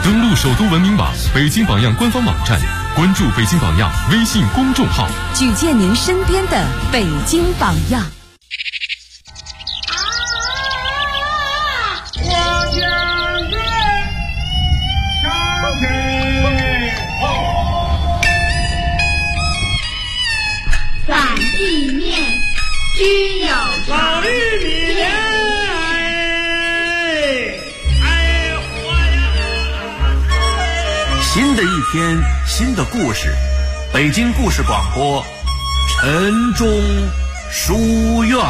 登录首都文明榜、北京榜样官方网站，关注北京榜样微信公众号， 举荐您身边的北京榜样。 散地面，居有常。 新的一天，新的故事，北京故事广播，晨钟书院。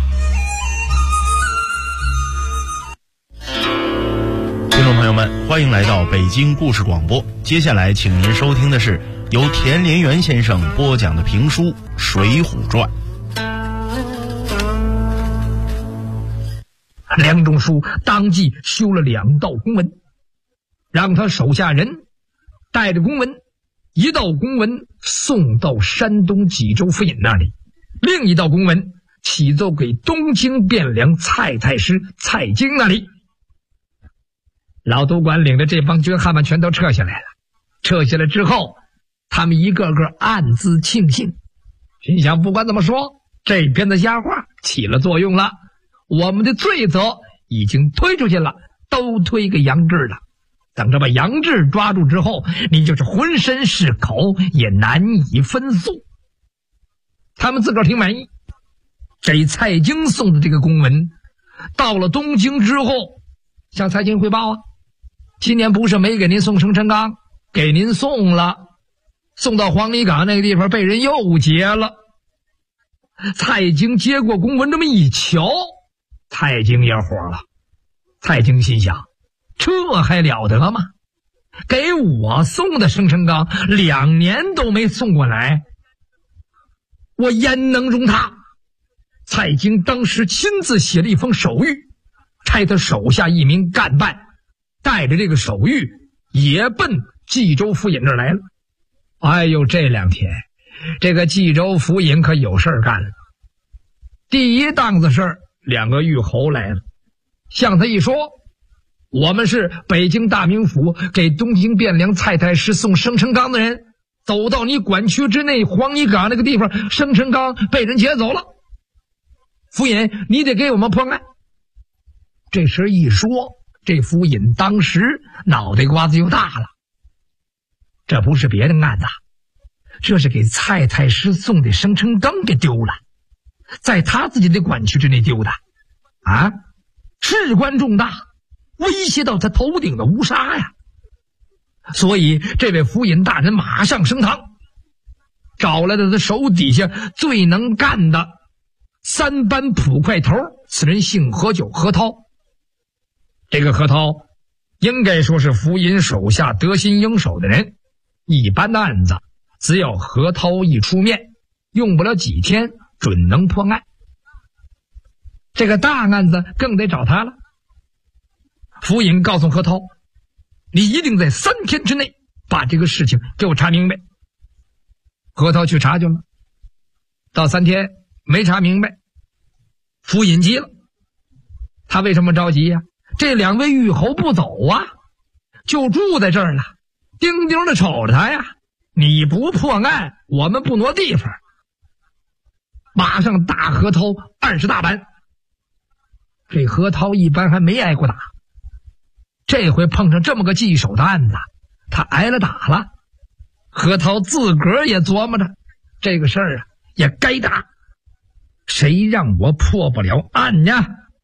听众朋友们，欢迎来到北京故事广播。接下来，请您收听的是由田连元先生播讲的评书《水浒传》。 梁中书当即修了2道公文，让他手下人带着公文，一道公文送到山东济州府尹那里，另一道公文启奏给东京汴梁蔡太师蔡京那里。老督管领着这帮军汉们全都撤下来了。撤下来之后，他们一个个暗自庆幸，心想不管怎么说，这篇的瞎话起了作用了，我们的罪责已经推出去了，都推给杨志了。等着把杨志抓住之后，你就是浑身是口也难以分诉。他们自个儿挺满意。这蔡京送的这个公文到了东京之后，向蔡京汇报啊，今年不是没给您送生辰纲，给您送了，送到黄泥岗那个地方被人又劫了。蔡京接过公文这么一瞧，蔡京也火了。蔡京心想，这还了得吗？给我送的生辰纲2年都没送过来，我焉能容他？蔡京当时亲自写了一封手谕，差他手下一名干办带着这个手谕也奔冀州府尹这儿来了。哎呦，这2天这个冀州府尹可有事儿干了。第一档子事儿，2个狱侯来了，向他一说，我们是北京大名府给东京汴梁蔡太师送生辰纲的人，走到你管区之内黄泥岗那个地方，生辰纲被人劫走了，府尹你得给我们破案。这事一说，这府尹当时脑袋瓜子就大了，这不是别的案子，这是给蔡太师送的生辰纲给丢了，在他自己的管区之内丢的啊，事关重大，威胁到他头顶的乌纱呀。所以这位府尹大人马上升堂，找来了他手底下最能干的3班捕快头，此人姓何，叫何涛。这个何涛应该说是府尹手下得心应手的人，一般的案子只要何涛一出面，用不了几天准能破案。这个大案子更得找他了。府尹告诉何涛，你一定在3天之内把这个事情给我查明白。何涛去查去了，到3天没查明白，府尹急了。他为什么着急呀？这2位狱侯不走啊，就住在这儿了，盯盯的瞅着他呀。你不破案，我们不挪地方。马上打何涛20大板。这何涛一般还没挨过打，这回碰上这么个棘手的案子，他挨了打了。何涛自个儿也琢磨着，这个事儿啊也该打，谁让我破不了案呢？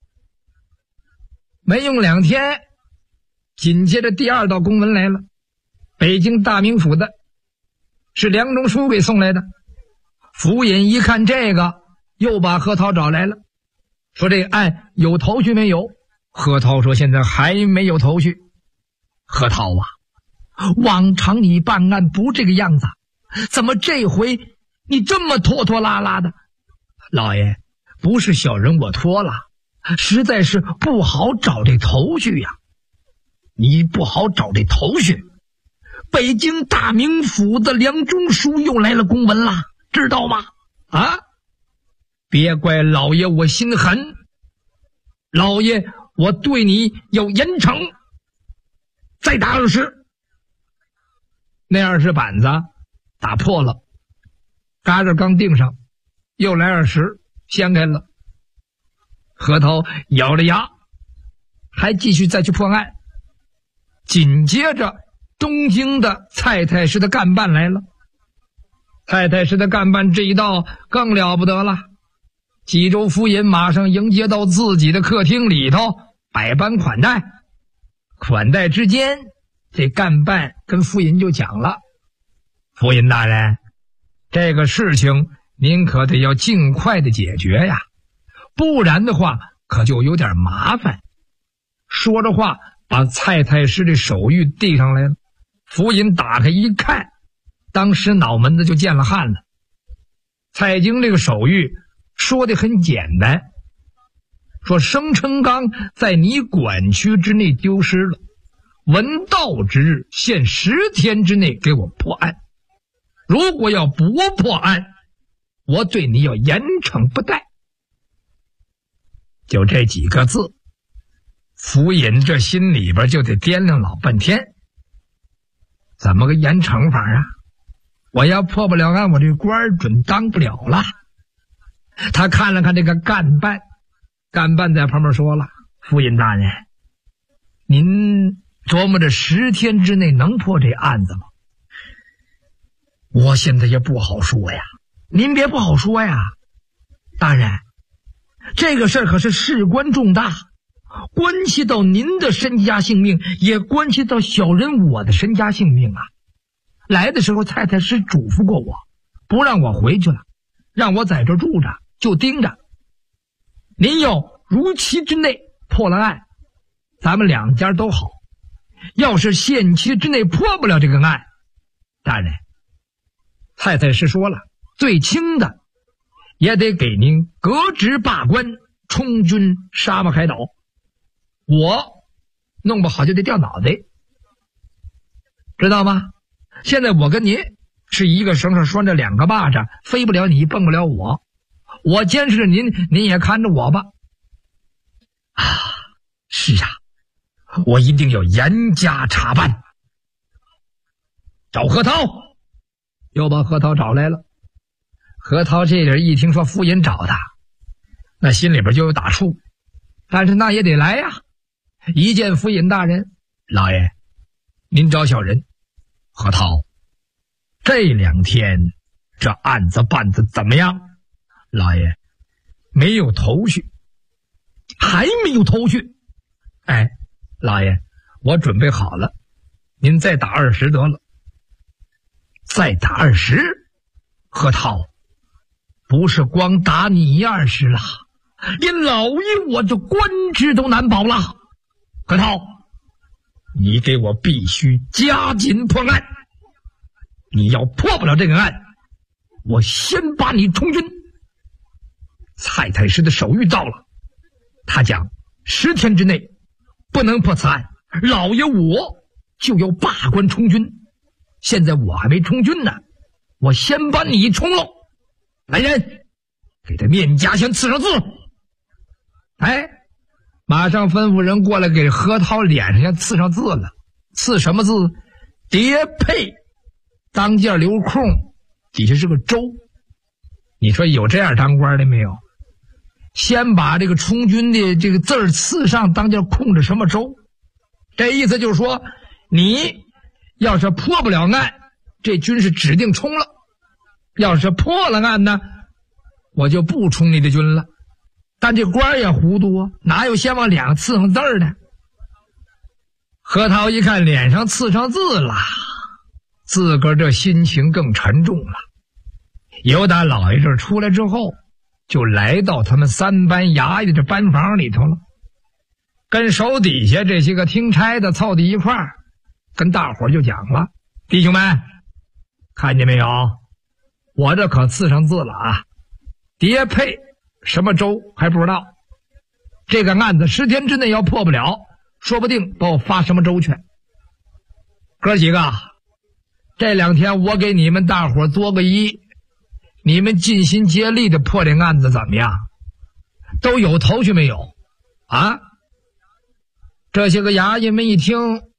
没用2天，紧接着第2道公文来了，北京大名府的，是梁中书给送来的。府尹一看这个，又把何涛找来了，说这个案有头绪没有？何涛说现在还没有头绪。何涛啊，往常你办案不这个样子，怎么这回你这么拖拖拉拉的？老爷，不是小人我拖了，实在是不好找这头绪呀。你不好找这头绪，北京大名府的梁中书又来了公文了，知道吗？啊，别怪老爷我心狠，老爷我对你要严惩。 再打20。那20板子打破了，嘎着刚钉上，又来20，掀开了。核桃咬着牙，还继续再去破案。紧接着，东京的蔡太师的干办来了。蔡太师的干办这一到更了不得了，济州府尹马上迎接到自己的客厅里头，百般款待。款待之间，这干办跟府尹就讲了：府尹大人，这个事情您可得要尽快的解决呀，不然的话可就有点麻烦。说着话，把蔡太师的手谕递上来了。府尹打开一看，当时脑门子就见了汗了。蔡京这个手谕说的很简单，说生辰纲在你管区之内丢失了，闻道之日限10天之内给我破案，如果要不破案，我对你要严惩不贷。就这几个字，府尹这心里边就得掂量老半天，怎么个严惩法啊？我要破不了案，我这官准当不了了。他看了看这个干办，干办在旁边说了：府尹大人，您琢磨着10天之内能破这案子吗？我现在也不好说呀。您别不好说呀，大人，这个事儿可是事关重大，关系到您的身家性命，也关系到小人我的身家性命啊。来的时候蔡太师嘱咐过我，不让我回去了，让我在这住着，就盯着。您要如期之内破了案，咱们两家都好。要是限期之内破不了这个案，大人，蔡太师说了，最轻的也得给您革职罢官，充军沙漠海岛。我弄不好就得掉脑袋，知道吗？现在我跟您是一个绳上拴着2个蚂蚱，飞不了你，蹦不了我。我监视着您，您也看着我吧。啊，是啊，我一定要严加查办。找核桃，又把核桃找来了。核桃这人一听说府尹找他，那心里边就有打怵，但是那也得来呀。一见府尹大人，老爷，您找小人。核桃，这2天这案子办得怎么样？老爷，没有头绪，还没有头绪。哎，老爷，我准备好了，您再打20得了。再打20？核桃，不是光打你20了，连老爷我这官职都难保了。核桃，你给我必须加紧破案，你要破不了这个案，我先把你充军。蔡太师的手谕到了，他讲10天之内不能破此案，老爷我就要罢官充军。现在我还没充军呢，我先把你充了。来人，给他面颊先刺上字。哎，马上吩咐人过来给核桃脸上先刺上字了。刺什么字？叠配，当间留空，底下是个周。你说有这样当官的没有？先把这个充军的这个字儿刺上，当间空着什么周？这意思就是说，你要是破不了案，这军是指定充了；要是破了案呢，我就不充你的军了。但这官也糊涂啊，哪有先往脸上刺上字儿的？核桃一看脸上刺上字了，自个儿这心情更沉重了。由打老爷这儿出来之后，就来到他们3班衙役的这班房里头了，跟手底下这些个听差的凑在一块儿，跟大伙儿就讲了：弟兄们，看见没有？我这可刺上字了啊！叠配什么州还不知道，这个案子10天之内要破不了，说不定把我发什么州去。哥几个，这2天我给你们大伙多个1，你们尽心竭力的破这案子怎么样？都有头绪没有啊？这些个衙役们一听，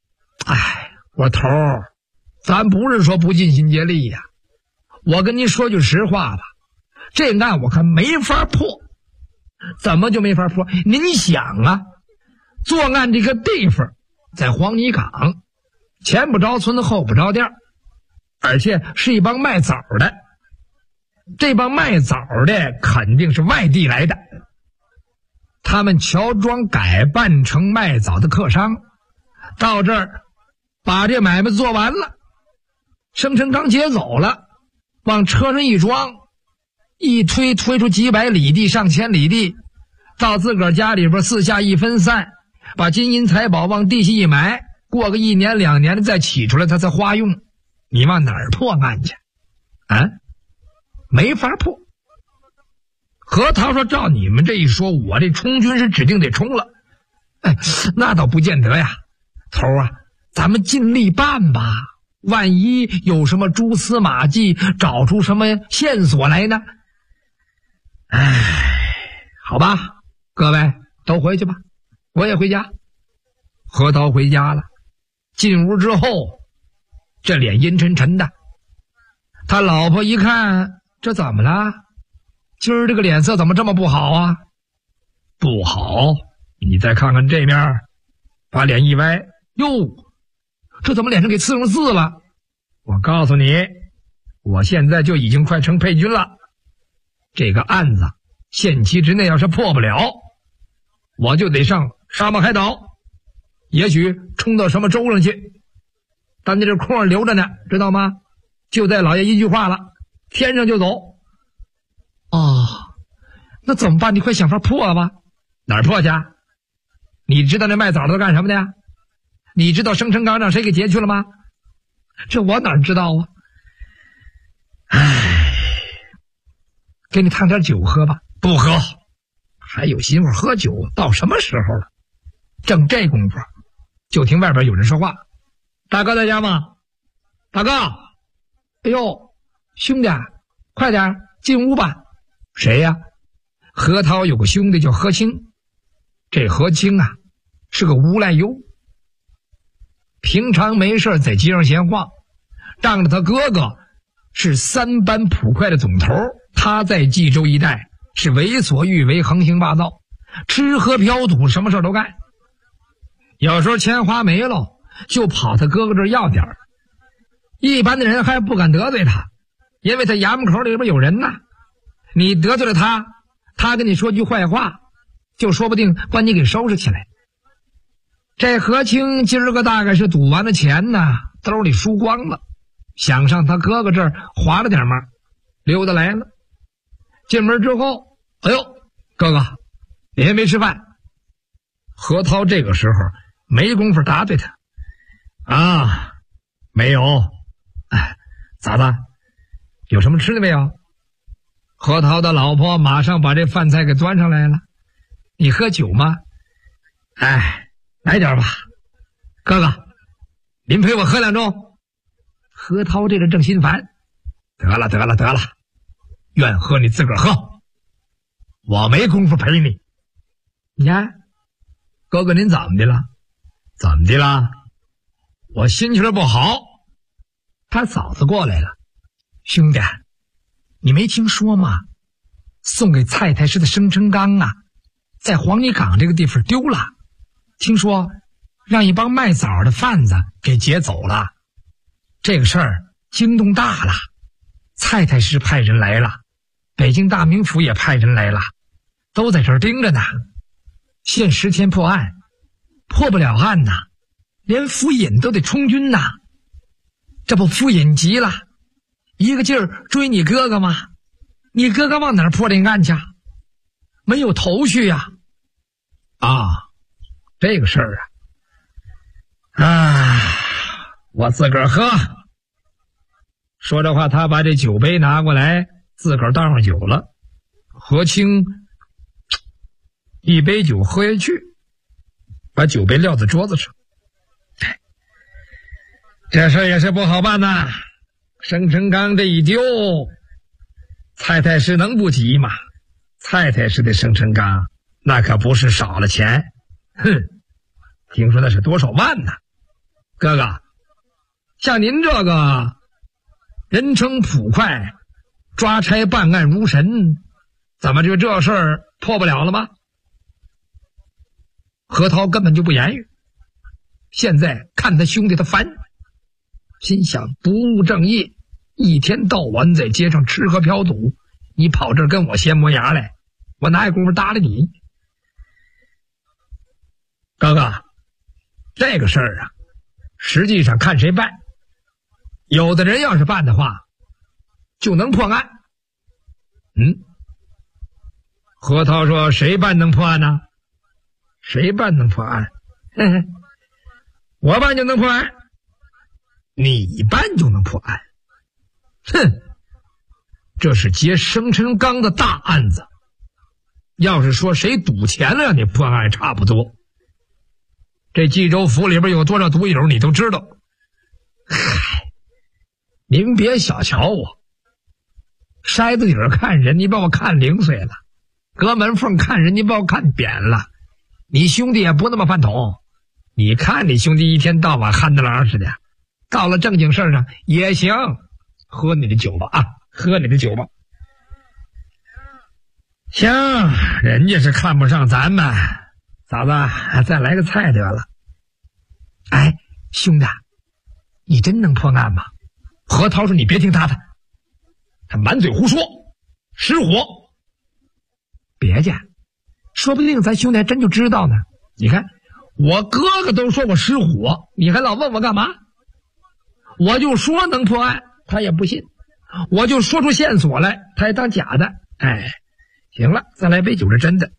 我说头儿，咱不是说不尽心竭力呀，我跟您说句实话吧，这案我看没法破。怎么就没法破？您想啊，作案这个地方在黄泥岗，前不着村后不着店，而且是一帮卖枣的。这帮卖枣的肯定是外地来的，他们乔装改扮成卖枣的客商，到这儿把这买卖做完了，生辰纲接走了，往车上一装，一推出几百里地上千里地，到自个儿家里边四下一分散，把金银财宝往地下一埋，过个1年2年的再起出来，他才花用。你往哪儿破案去啊？没法破。何涛说照你们这一说，我这充军是指定得冲了。那倒不见得呀，头啊，咱们尽力办吧，万一有什么蛛丝马迹，找出什么线索来呢？好吧，各位都回去吧，我也回家。何涛回家了，进屋之后这脸阴沉沉的，他老婆一看，这怎么了？今儿这个脸色怎么这么不好啊？不好，你再看看这面，把脸一歪，哟，这怎么脸上给刺上字了？我告诉你，我现在就已经快成配军了，这个案子限期之内要是破不了，我就得上沙漠海岛，也许冲到什么州上去。但你这空留着呢，知道吗？就在老爷一句话了，天上就走。那怎么办？你快想法破吧。哪儿破去？你知道那卖枣的都干什么的呀？你知道生辰纲让谁给劫去了吗？这我哪知道啊？给你烫点酒喝吧。不喝，还有心思喝酒，到什么时候了？正这功夫，就听外边有人说话：“大哥在家吗？大哥！哎呦，兄弟，快点进屋吧。”谁呀？何涛有个兄弟叫何清，这何清啊是个无赖优，平常没事在街上闲晃，仗着他哥哥是3班捕快的总头，他在冀州一带是为所欲为，横行霸道，吃喝嫖赌什么事都干，有时候钱花没了就跑他哥哥这儿要点儿，一般的人还不敢得罪他，因为他衙门口里边有人呐，你得罪了他，他跟你说句坏话，就说不定把你给收拾起来。这何清今儿个大概是赌完了钱呢，兜里输光了，想上他哥哥这儿划了点嘛，溜达来了。进门之后，哎呦，哥哥，你还没吃饭？何涛这个时候没工夫答对他。啊，没有。咋的？有什么吃的没有？何涛的老婆马上把这饭菜给端上来了。你喝酒吗？来点吧。哥哥，您陪我喝2盅。何涛这个正心烦，得了，愿喝你自个儿喝，我没工夫陪你。你看，哥哥您怎么的了？怎么的了？我心情不好。他嫂子过来了。兄弟，你没听说吗？送给蔡太师的生辰纲啊，在黄泥岗这个地方丢了，听说让一帮卖枣的贩子给劫走了。这个事儿惊动大了，蔡太师派人来了，北京大名府也派人来了，都在这儿盯着呢。限10天破案，破不了案呐，连府尹都得充军呐。这不府尹急了，一个劲儿追你哥哥吗？你哥哥往哪儿破这案去？没有头绪呀。这个事儿我自个儿喝。说这话，他把这酒杯拿过来，自个儿倒上酒了。何清一杯酒喝下去，把酒杯撂在桌子上。这事也是不好办呐，生辰纲这一丢，蔡太师能不急吗？蔡太师的生辰纲那可不是少了钱，听说那是多少万呢？ 哥哥，像您这个人称捕快，抓差办案如神，怎么就这事儿破不了了吗？何涛根本就不言语，现在看他兄弟他烦，心想不务正业，一天到晚在街上吃喝嫖赌，你跑这儿跟我闲磨牙来，我哪有功夫搭理你？哥哥，这个事儿啊，实际上看谁办，有的人要是办的话就能破案。何涛说谁办能破案呢？谁办能破案？我办就能破案，你办就能破案。哼，这是劫生辰纲的大案子，要是说谁赌钱了让你破案差不多。这冀州府里边有多少赌友你都知道。嗨，您别小瞧我，筛子底儿看人你把我看零碎了，隔门缝看人你把我看扁了。你兄弟也不那么饭桶，你看你兄弟一天到晚憨得郎似的，到了正经事上也行，喝你的酒吧啊，喝你的酒吧。行，人家是看不上咱们，嫂子再来个菜得了。哎，兄弟，你真能破案吗？何涛说你别听他的，他满嘴胡说，失火。别介，说不定咱兄弟还真就知道呢。你看我哥哥都说我失火，你还老问我干嘛？我就说能破案他也不信，我就说出线索来他也当假的。哎，行了，再来杯酒是真的。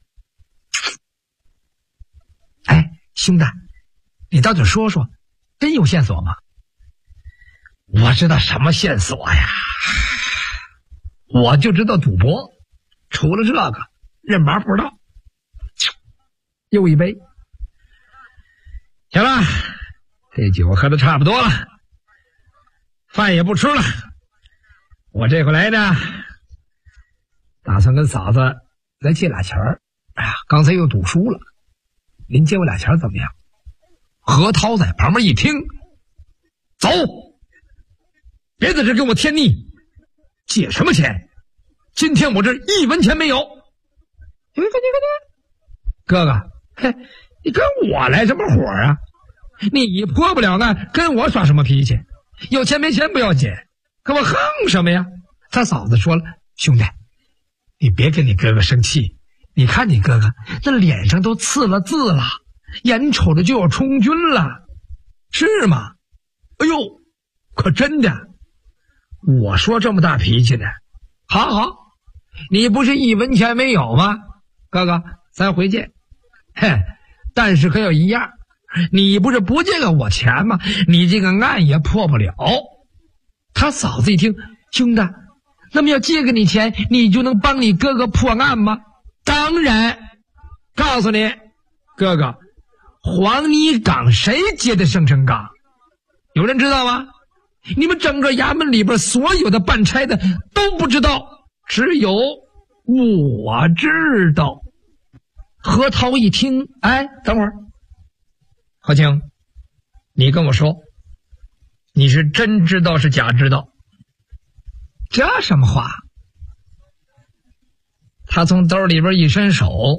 哎，兄弟，你到底说说，真有线索吗？我知道什么线索呀？我就知道赌博，除了这个认麻不知道。又一杯，行了，这酒喝的差不多了，饭也不吃了。我这回来呢，打算跟嫂子再借俩钱儿。哎呀，刚才又赌输了，您借我俩钱怎么样？何涛在旁边一听，走，别在这跟我添腻，借什么钱？今天我这一文钱没有。哥哥，嘿，你跟我来什么火啊？你破不了案，跟我耍什么脾气？有钱没钱不要紧，可我横什么呀？他嫂子说了，兄弟，你别跟你哥哥生气，你看你哥哥那脸上都刺了字了，眼瞅着就要充军了，是吗？哎呦，可真的，我说这么大脾气的。好，你不是一文钱没有吗？哥哥，咱回见。嘿，但是可有一样，你不是不借给我钱吗？你这个案也破不了。他嫂子一听，兄弟，那么要借给你钱，你就能帮你哥哥破案吗？当然，告诉你，哥哥，黄泥岗谁接的生辰纲？有人知道吗？你们整个衙门里边所有的办差的都不知道，只有我知道。何涛一听，哎，等会儿，何清，你跟我说，你是真知道是假知道？这什么话？他从兜里边一伸手，